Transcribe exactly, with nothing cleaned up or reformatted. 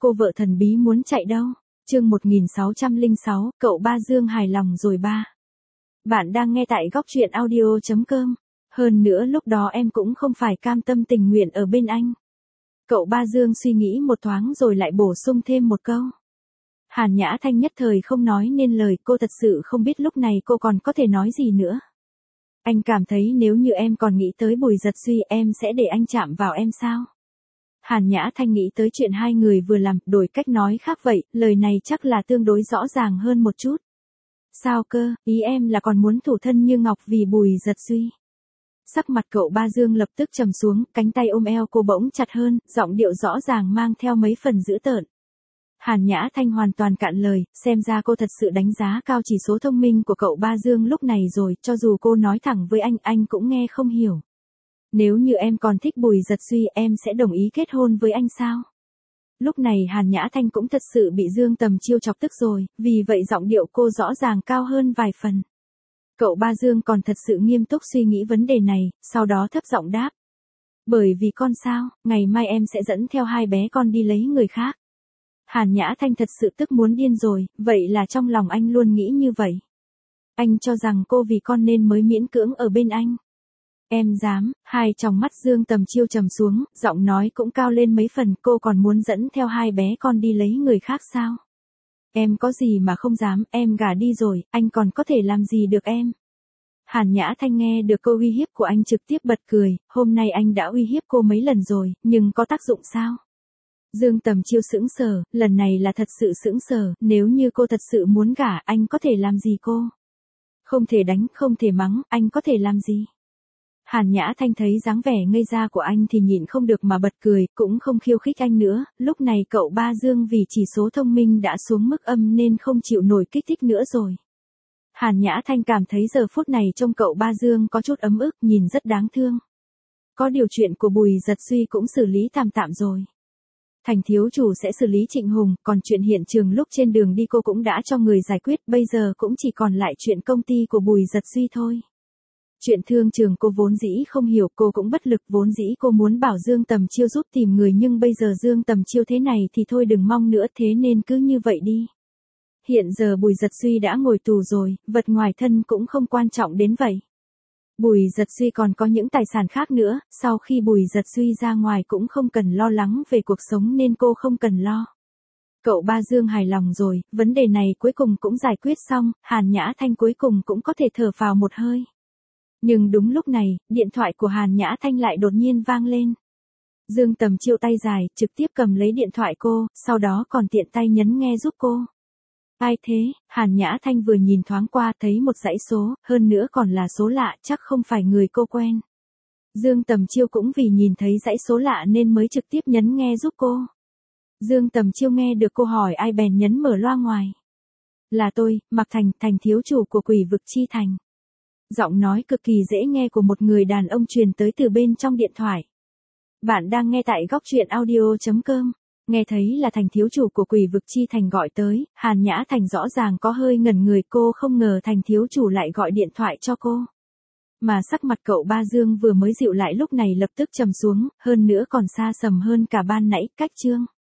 cô vợ thần bí muốn chạy đâu? Chương một nghìn sáu trăm lẻ sáu, cậu ba Dương hài lòng rồi ba. Bạn đang nghe tại góc truyện audio chấm com. Hơn nữa lúc đó em cũng không phải cam tâm tình nguyện ở bên anh. Cậu ba Dương suy nghĩ một thoáng rồi lại bổ sung thêm một câu. Hàn Nhã Thanh nhất thời không nói nên lời, cô thật sự không biết lúc này cô còn có thể nói gì nữa. Anh cảm thấy nếu như em còn nghĩ tới Bùi Giật Suy em sẽ để anh chạm vào em sao? Hàn Nhã Thanh nghĩ tới chuyện hai người vừa làm, đổi cách nói khác vậy, lời này chắc là tương đối rõ ràng hơn một chút. Sao cơ, ý em là còn muốn thủ thân như ngọc vì Bùi Giật Suy. Sắc mặt cậu ba Dương lập tức trầm xuống, cánh tay ôm eo cô bỗng chặt hơn, giọng điệu rõ ràng mang theo mấy phần dữ tợn. Hàn Nhã Thanh hoàn toàn cạn lời, xem ra cô thật sự đánh giá cao chỉ số thông minh của cậu ba Dương lúc này rồi, cho dù cô nói thẳng với anh, anh cũng nghe không hiểu. Nếu như em còn thích Bùi Giật Suy em sẽ đồng ý kết hôn với anh sao? Lúc này Hàn Nhã Thanh cũng thật sự bị Dương Tầm Chiêu chọc tức rồi, vì vậy giọng điệu cô rõ ràng cao hơn vài phần. Cậu ba Dương còn thật sự nghiêm túc suy nghĩ vấn đề này, sau đó thấp giọng đáp. Bởi vì con sao, ngày mai em sẽ dẫn theo hai bé con đi lấy người khác. Hàn Nhã Thanh thật sự tức muốn điên rồi, vậy là trong lòng anh luôn nghĩ như vậy. Anh cho rằng cô vì con nên mới miễn cưỡng ở bên anh. Em dám, hai tròng mắt Dương Tầm Chiêu trầm xuống, giọng nói cũng cao lên mấy phần, cô còn muốn dẫn theo hai bé con đi lấy người khác sao? Em có gì mà không dám, em gả đi rồi, anh còn có thể làm gì được em? Hàn Nhã Thanh nghe được câu uy hiếp của anh trực tiếp bật cười, hôm nay anh đã uy hiếp cô mấy lần rồi, nhưng có tác dụng sao? Dương Tầm Chiêu sững sờ, lần này là thật sự sững sờ, nếu như cô thật sự muốn gả, anh có thể làm gì cô? Không thể đánh, không thể mắng, anh có thể làm gì? Hàn Nhã Thanh thấy dáng vẻ ngây ra của anh thì nhịn không được mà bật cười, cũng không khiêu khích anh nữa, lúc này cậu ba Dương vì chỉ số thông minh đã xuống mức âm nên không chịu nổi kích thích nữa rồi. Hàn Nhã Thanh cảm thấy giờ phút này trông cậu ba Dương có chút ấm ức, nhìn rất đáng thương. Có điều chuyện của Bùi Giật Suy cũng xử lý tạm tạm rồi. Thành thiếu chủ sẽ xử lý Trịnh Hùng, còn chuyện hiện trường lúc trên đường đi cô cũng đã cho người giải quyết, bây giờ cũng chỉ còn lại chuyện công ty của Bùi Giật Suy thôi. Chuyện thương trường cô vốn dĩ không hiểu, cô cũng bất lực, vốn dĩ cô muốn bảo Dương Tầm Chiêu giúp tìm người nhưng bây giờ Dương Tầm Chiêu thế này thì thôi đừng mong nữa, thế nên cứ như vậy đi. Hiện giờ Bùi Giật Suy đã ngồi tù rồi, vật ngoài thân cũng không quan trọng đến vậy. Bùi Giật Suy còn có những tài sản khác nữa, sau khi Bùi Giật Suy ra ngoài cũng không cần lo lắng về cuộc sống nên cô không cần lo. Cậu ba Dương hài lòng rồi, vấn đề này cuối cùng cũng giải quyết xong, Hàn Nhã Thanh cuối cùng cũng có thể thở phào một hơi. Nhưng đúng lúc này, điện thoại của Hàn Nhã Thanh lại đột nhiên vang lên. Dương Tầm Chiêu tay dài, trực tiếp cầm lấy điện thoại cô, sau đó còn tiện tay nhấn nghe giúp cô. Ai thế? Hàn Nhã Thanh vừa nhìn thoáng qua thấy một dãy số, hơn nữa còn là số lạ, chắc không phải người cô quen. Dương Tầm Chiêu cũng vì nhìn thấy dãy số lạ nên mới trực tiếp nhấn nghe giúp cô. Dương Tầm Chiêu nghe được cô hỏi ai bèn nhấn mở loa ngoài. Là tôi, Mạc Thành, Thành thiếu chủ của Quỷ Vực Chi Thành. Giọng nói cực kỳ dễ nghe của một người đàn ông truyền tới từ bên trong điện thoại. Bạn đang nghe tại góc truyện audio chấm com. Nghe thấy là Thành thiếu chủ của Quỷ Vực Chi Thành gọi tới, Hàn Nhã Thành rõ ràng có hơi ngẩn người, cô không ngờ Thành thiếu chủ lại gọi điện thoại cho cô. Mà sắc mặt cậu ba Dương vừa mới dịu lại lúc này lập tức trầm xuống, hơn nữa còn xa sầm hơn cả ban nãy, cách chương.